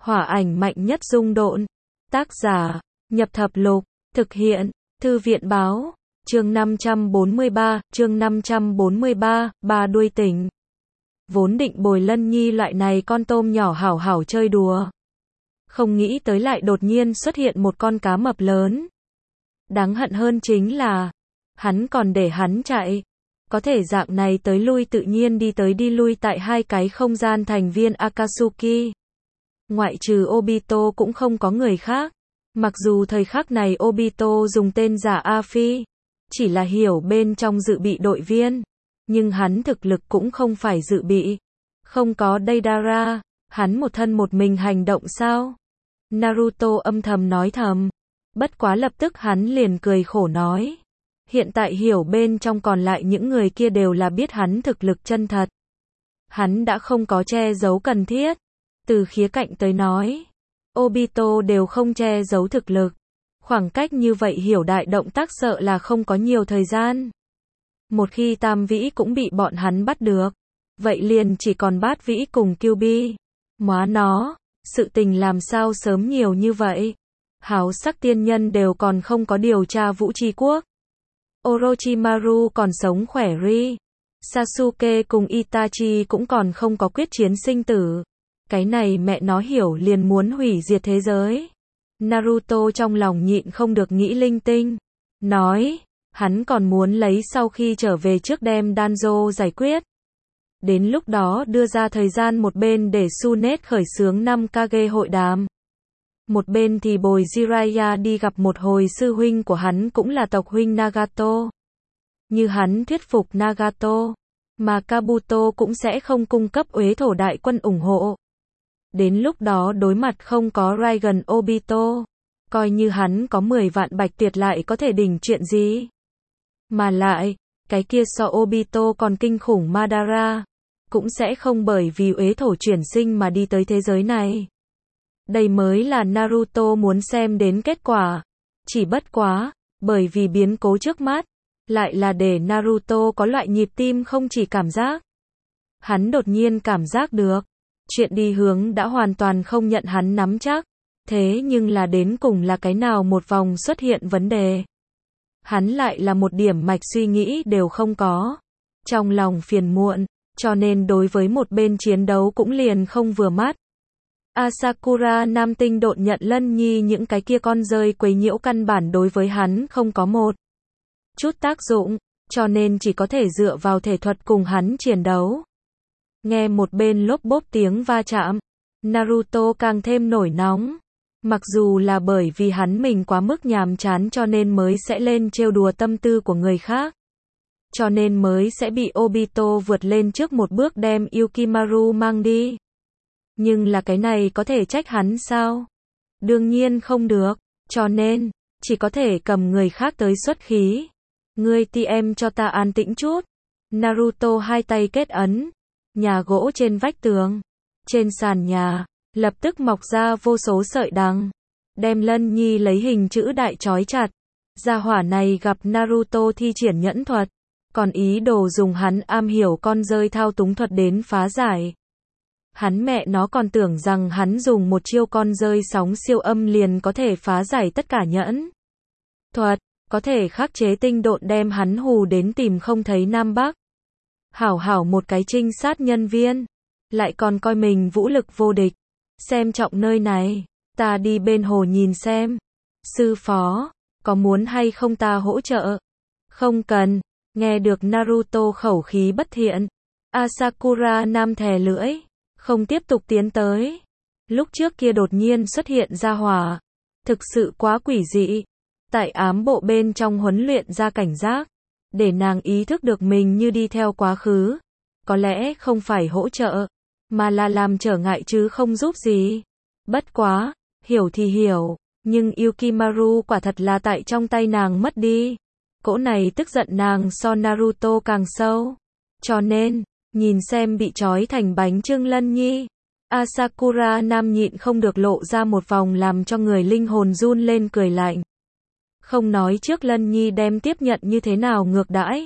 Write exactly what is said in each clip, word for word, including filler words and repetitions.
Hỏa ảnh mạnh nhất dung độn. Tác giả, Nhập Thập Lục, thực hiện, Thư viện Báo, chương năm trăm bốn mươi ba, chương năm trăm bốn mươi ba, ba đuôi tỉnh. Vốn định bồi Lân Nhi loại này con tôm nhỏ hảo hảo chơi đùa. Không nghĩ tới lại đột nhiên xuất hiện một con cá mập lớn. Đáng hận hơn chính là, hắn còn để hắn chạy. Có thể dạng này tới lui tự nhiên đi tới đi lui tại hai cái không gian thành viên Akatsuki. Ngoại trừ Obito cũng không có người khác. Mặc dù thời khắc này Obito dùng tên giả A Phi, chỉ là hiểu bên trong dự bị đội viên, nhưng hắn thực lực cũng không phải dự bị. Không có Deidara, hắn một thân một mình hành động sao? Naruto âm thầm nói thầm. Bất quá lập tức hắn liền cười khổ nói. Hiện tại hiểu bên trong còn lại những người kia đều là biết hắn thực lực chân thật. Hắn đã không có che giấu cần thiết. Từ khía cạnh tới nói, Obito đều không che giấu thực lực. Khoảng cách như vậy hiểu đại động tác sợ là không có nhiều thời gian. Một khi Tam Vĩ cũng bị bọn hắn bắt được, vậy liền chỉ còn Bát Vĩ cùng Kyuubi. Móa nó, sự tình làm sao sớm nhiều như vậy. Háo sắc tiên nhân đều còn không có điều tra Vũ Tri Quốc. Orochimaru còn sống khỏe ri. Sasuke cùng Itachi cũng còn không có quyết chiến sinh tử. Cái này mẹ nó hiểu liền muốn hủy diệt thế giới. Naruto trong lòng nhịn không được nghĩ linh tinh. Nói, hắn còn muốn lấy sau khi trở về trước đem Danzo giải quyết. Đến lúc đó đưa ra thời gian một bên để Tsunade khởi xướng năm Kage hội đàm. Một bên thì bồi Jiraiya đi gặp một hồi sư huynh của hắn cũng là tộc huynh Nagato. Như hắn thuyết phục Nagato, mà Kabuto cũng sẽ không cung cấp uế thổ đại quân ủng hộ. Đến lúc đó đối mặt không có Raigan Obito, coi như hắn có mười vạn bạch tuyệt lại có thể đỉnh chuyện gì. Mà lại, cái kia so Obito còn kinh khủng Madara, cũng sẽ không bởi vì uế thổ chuyển sinh mà đi tới thế giới này. Đây mới là Naruto muốn xem đến kết quả. Chỉ bất quá, bởi vì biến cố trước mắt, lại là để Naruto có loại nhịp tim không chỉ cảm giác. Hắn đột nhiên cảm giác được, chuyện đi hướng đã hoàn toàn không nhận hắn nắm chắc. Thế nhưng là đến cùng là cái nào một vòng xuất hiện vấn đề. Hắn lại là một điểm mạch suy nghĩ đều không có. Trong lòng phiền muộn, cho nên đối với một bên chiến đấu cũng liền không vừa mắt. Asakura Nam Tinh độn nhận Lân Nhi những cái kia con rơi quấy nhiễu căn bản đối với hắn không có một chút tác dụng, cho nên chỉ có thể dựa vào thể thuật cùng hắn chiến đấu. Nghe một bên lốp bốp tiếng va chạm, Naruto càng thêm nổi nóng. Mặc dù là bởi vì hắn mình quá mức nhàm chán cho nên mới sẽ lên trêu đùa tâm tư của người khác. Cho nên mới sẽ bị Obito vượt lên trước một bước đem Yukimaru mang đi. Nhưng là cái này có thể trách hắn sao? Đương nhiên không được, cho nên, chỉ có thể cầm người khác tới xuất khí. Ngươi ti em cho ta an tĩnh chút. Naruto hai tay kết ấn. Nhà gỗ trên vách tường. Trên sàn nhà, lập tức mọc ra vô số sợi đằng. Đem Lân Nhi lấy hình chữ đại trói chặt. Gia hỏa này gặp Naruto thi triển nhẫn thuật. Còn ý đồ dùng hắn am hiểu con rơi thao túng thuật đến phá giải. Hắn mẹ nó còn tưởng rằng hắn dùng một chiêu con rơi sóng siêu âm liền có thể phá giải tất cả nhẫn thuật, có thể khắc chế tinh độn đem hắn hù đến tìm không thấy Nam Bắc. Hảo hảo một cái trinh sát nhân viên, lại còn coi mình vũ lực vô địch, xem trọng nơi này, ta đi bên hồ nhìn xem. Sư phó, có muốn hay không ta hỗ trợ? Không cần, nghe được Naruto khẩu khí bất thiện, Asakura Nam thè lưỡi. Không tiếp tục tiến tới. Lúc trước kia đột nhiên xuất hiện ra hỏa. Thực sự quá quỷ dị. Tại ám bộ bên trong huấn luyện ra cảnh giác. Để nàng ý thức được mình như đi theo quá khứ. Có lẽ không phải hỗ trợ. Mà là làm trở ngại chứ không giúp gì. Bất quá. Hiểu thì hiểu. Nhưng Yukimaru quả thật là tại trong tay nàng mất đi. Cỗ này tức giận nàng so Naruto càng sâu. Cho nên. Nhìn xem bị trói thành bánh chưng Lân Nhi, Asakura Nam nhịn không được lộ ra một vòng làm cho người linh hồn run lên cười lạnh. Không nói trước Lân Nhi đem tiếp nhận như thế nào ngược đãi.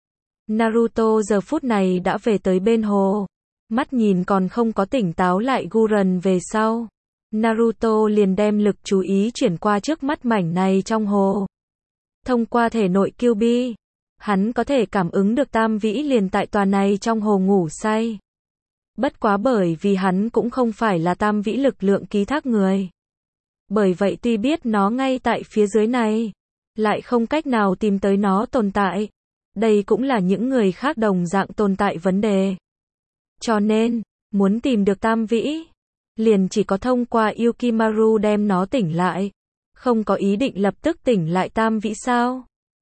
Naruto giờ phút này đã về tới bên hồ, mắt nhìn còn không có tỉnh táo lại Guren về sau. Naruto liền đem lực chú ý chuyển qua trước mắt mảnh này trong hồ. Thông qua thể nội Kyuubi, hắn có thể cảm ứng được tam vĩ liền tại tòa này trong hồ ngủ say. Bất quá bởi vì hắn cũng không phải là tam vĩ lực lượng ký thác người. Bởi vậy tuy biết nó ngay tại phía dưới này, lại không cách nào tìm tới nó tồn tại. Đây cũng là những người khác đồng dạng tồn tại vấn đề. Cho nên, muốn tìm được tam vĩ, liền chỉ có thông qua Yukimaru đem nó tỉnh lại. Không có ý định lập tức tỉnh lại tam vĩ sao?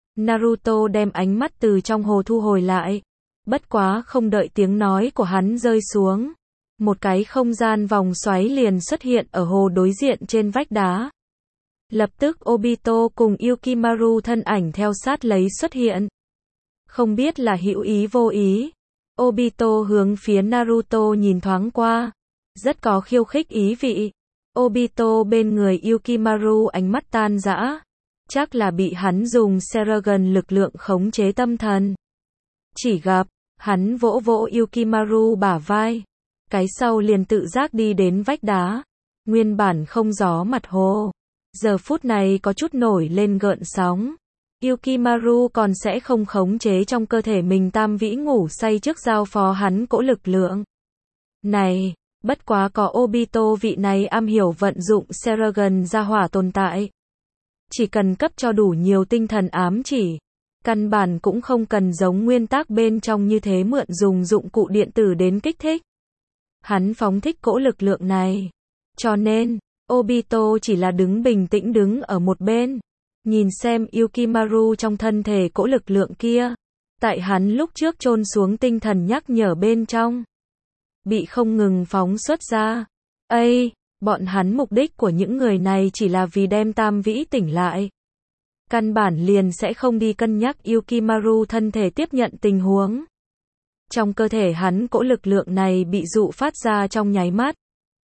Naruto đem ánh mắt từ trong hồ thu hồi lại. Bất quá không đợi tiếng nói của hắn rơi xuống. Một cái không gian vòng xoáy liền xuất hiện ở hồ đối diện trên vách đá. Lập tức Obito cùng Yukimaru thân ảnh theo sát lấy xuất hiện. Không biết là hữu ý vô ý. Obito hướng phía Naruto nhìn thoáng qua. Rất có khiêu khích ý vị. Obito bên người Yukimaru ánh mắt tan rã. Chắc là bị hắn dùng Sharingan lực lượng khống chế tâm thần. Chỉ gặp, hắn vỗ vỗ Yukimaru bả vai. Cái sau liền tự giác đi đến vách đá. Nguyên bản không gió mặt hồ. Giờ phút này có chút nổi lên gợn sóng. Yukimaru còn sẽ không khống chế trong cơ thể mình tam vĩ ngủ say trước giao phó hắn cỗ lực lượng. Này, bất quá có Obito vị này am hiểu vận dụng Sharingan ra hỏa tồn tại. Chỉ cần cấp cho đủ nhiều tinh thần ám chỉ. Căn bản cũng không cần giống nguyên tắc bên trong như thế mượn dùng dụng cụ điện tử đến kích thích. Hắn phóng thích cỗ lực lượng này. Cho nên, Obito chỉ là đứng bình tĩnh đứng ở một bên. Nhìn xem Yukimaru trong thân thể cỗ lực lượng kia. Tại hắn lúc trước chôn xuống tinh thần nhắc nhở bên trong. Bị không ngừng phóng xuất ra. Ây, bọn hắn mục đích của những người này chỉ là vì đem tam vĩ tỉnh lại. Căn bản liền sẽ không đi cân nhắc Yukimaru thân thể tiếp nhận tình huống. Trong cơ thể hắn cỗ lực lượng này bị dụ phát ra trong nháy mắt.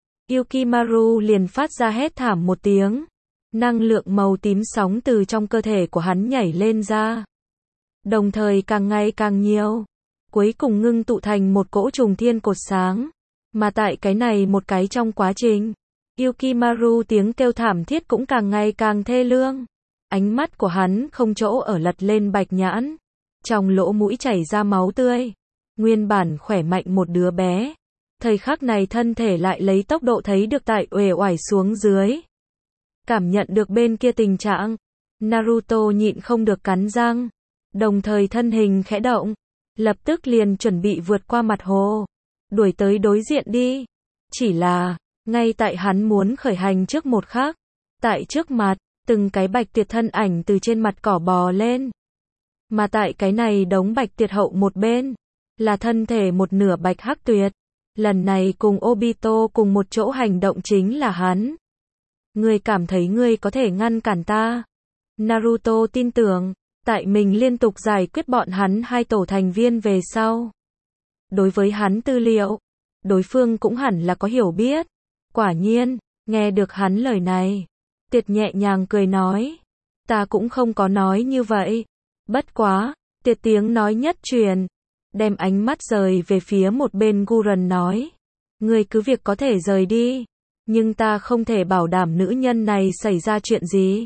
Yukimaru liền phát ra hét thảm một tiếng. Năng lượng màu tím sóng từ trong cơ thể của hắn nhảy lên ra. Đồng thời càng ngày càng nhiều. Cuối cùng ngưng tụ thành một cỗ trùng thiên cột sáng. Mà tại cái này một cái trong quá trình, Yukimaru tiếng kêu thảm thiết cũng càng ngày càng thê lương. Ánh mắt của hắn không chỗ ở lật lên bạch nhãn. Trong lỗ mũi chảy ra máu tươi. Nguyên bản khỏe mạnh một đứa bé. Thời khắc này thân thể lại lấy tốc độ thấy được tại uể oải xuống dưới. Cảm nhận được bên kia tình trạng. Naruto nhịn không được cắn răng. Đồng thời thân hình khẽ động. Lập tức liền chuẩn bị vượt qua mặt hồ. Đuổi tới đối diện đi. Chỉ là, ngay tại hắn muốn khởi hành trước một khắc. Tại trước mặt, từng cái bạch tuyệt thân ảnh từ trên mặt cỏ bò lên. Mà tại cái này đống bạch tuyệt hậu một bên. Là thân thể một nửa bạch hắc tuyệt. Lần này cùng Obito cùng một chỗ hành động chính là hắn. Ngươi cảm thấy ngươi có thể ngăn cản ta. Naruto tin tưởng, tại mình liên tục giải quyết bọn hắn hai tổ thành viên về sau. Đối với hắn tư liệu, đối phương cũng hẳn là có hiểu biết. Quả nhiên, nghe được hắn lời này, Tiệt nhẹ nhàng cười nói. Ta cũng không có nói như vậy. Bất quá, Tiệt tiếng nói nhất truyền. Đem ánh mắt rời về phía một bên Guren nói. Ngươi cứ việc có thể rời đi. Nhưng ta không thể bảo đảm nữ nhân này xảy ra chuyện gì.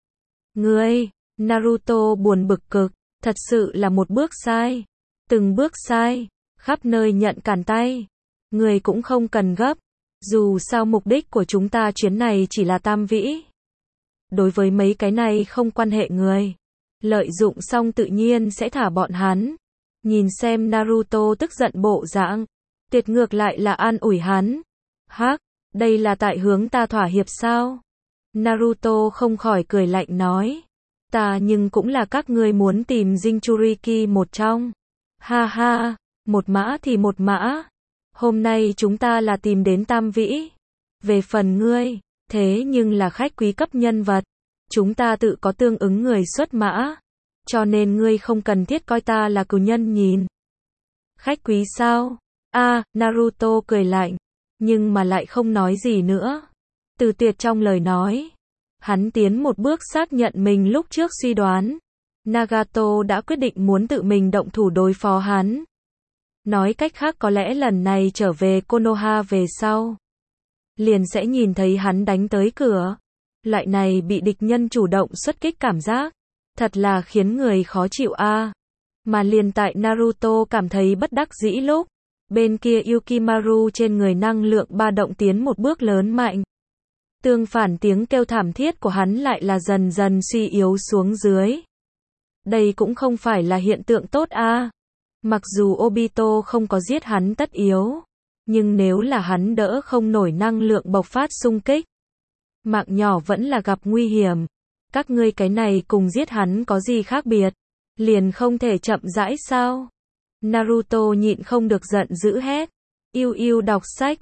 Ngươi, Naruto buồn bực cực. Thật sự là một bước sai. Từng bước sai. Khắp nơi nhận cản tay. Ngươi cũng không cần gấp. Dù sao mục đích của chúng ta chuyến này chỉ là tam vĩ. Đối với mấy cái này không quan hệ người. Lợi dụng xong tự nhiên sẽ thả bọn hắn. Nhìn xem Naruto tức giận bộ dạng. Tiệt ngược lại là an ủi hắn. Hắc, đây là tại hướng ta thỏa hiệp sao? Naruto không khỏi cười lạnh nói. Ta nhưng cũng là các ngươi muốn tìm Jinchuriki một trong. Ha ha, một mã thì một mã. Hôm nay chúng ta là tìm đến tam vĩ. Về phần ngươi, thế nhưng là khách quý cấp nhân vật. Chúng ta tự có tương ứng người xuất mã. Cho nên ngươi không cần thiết coi ta là cừu nhân nhìn. Khách quý sao? A, Naruto cười lạnh. Nhưng mà lại không nói gì nữa. Từ Tuyệt trong lời nói. Hắn tiến một bước xác nhận mình lúc trước suy đoán. Nagato đã quyết định muốn tự mình động thủ đối phó hắn. Nói cách khác có lẽ lần này trở về Konoha về sau. liền sẽ nhìn thấy hắn đánh tới cửa. Loại này bị địch nhân chủ động xuất kích cảm giác, thật là khiến người khó chịu a. Mà liền tại Naruto cảm thấy bất đắc dĩ lúc, bên kia Yukimaru trên người năng lượng ba động tiến một bước lớn mạnh. Tương phản tiếng kêu thảm thiết của hắn lại là dần dần suy yếu xuống dưới. Đây cũng không phải là hiện tượng tốt a. Mặc dù Obito không có giết hắn tất yếu, nhưng nếu là hắn đỡ không nổi năng lượng bộc phát xung kích, mạng nhỏ vẫn là gặp nguy hiểm. Các ngươi cái này cùng giết hắn có gì khác biệt? Liền không thể chậm rãi sao? Naruto nhịn không được giận dữ hét. Yêu yêu đọc sách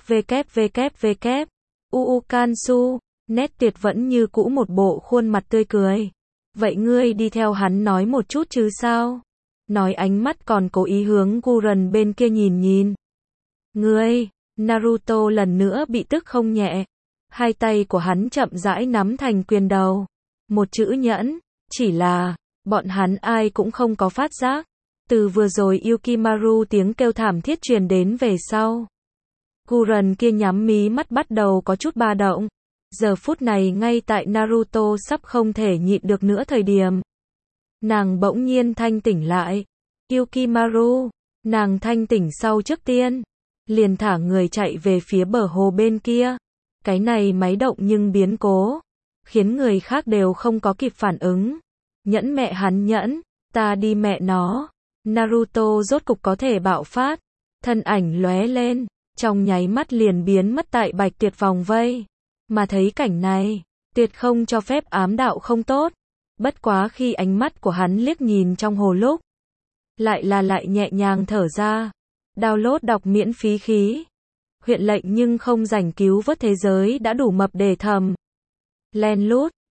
www. Uu Kansu, nét tuyệt vẫn như cũ một bộ khuôn mặt tươi cười. Vậy ngươi đi theo hắn nói một chút chứ sao? Nói ánh mắt còn cố ý hướng Guren bên kia nhìn nhìn. Ngươi, Naruto lần nữa bị tức không nhẹ. Hai tay của hắn chậm rãi nắm thành quyền đầu. Một chữ nhẫn, chỉ là, bọn hắn ai cũng không có phát giác. Từ vừa rồi Yukimaru tiếng kêu thảm thiết truyền đến về sau. Guren kia nhắm mí mắt bắt đầu có chút ba động. Giờ phút này ngay tại Naruto sắp không thể nhịn được nữa thời điểm. Nàng bỗng nhiên thanh tỉnh lại. Yukimaru, nàng thanh tỉnh sau trước tiên. Liền thả người chạy về phía bờ hồ bên kia. Cái này máy động nhưng biến cố. Khiến người khác đều không có kịp phản ứng. Nhẫn mẹ hắn nhẫn, ta đi mẹ nó. Naruto rốt cục có thể bạo phát. Thân ảnh lóe lên. Trong nháy mắt liền biến mất tại Bạch Tuyệt vòng vây. Mà thấy cảnh này, tuyệt không cho phép ám đạo không tốt. Bất quá khi ánh mắt của hắn liếc nhìn trong hồ lúc, lại là lại nhẹ nhàng thở ra. Download đọc miễn phí khí. Huyện lệnh nhưng không rảnh cứu vớt thế giới đã đủ mập để thầm. Len lút,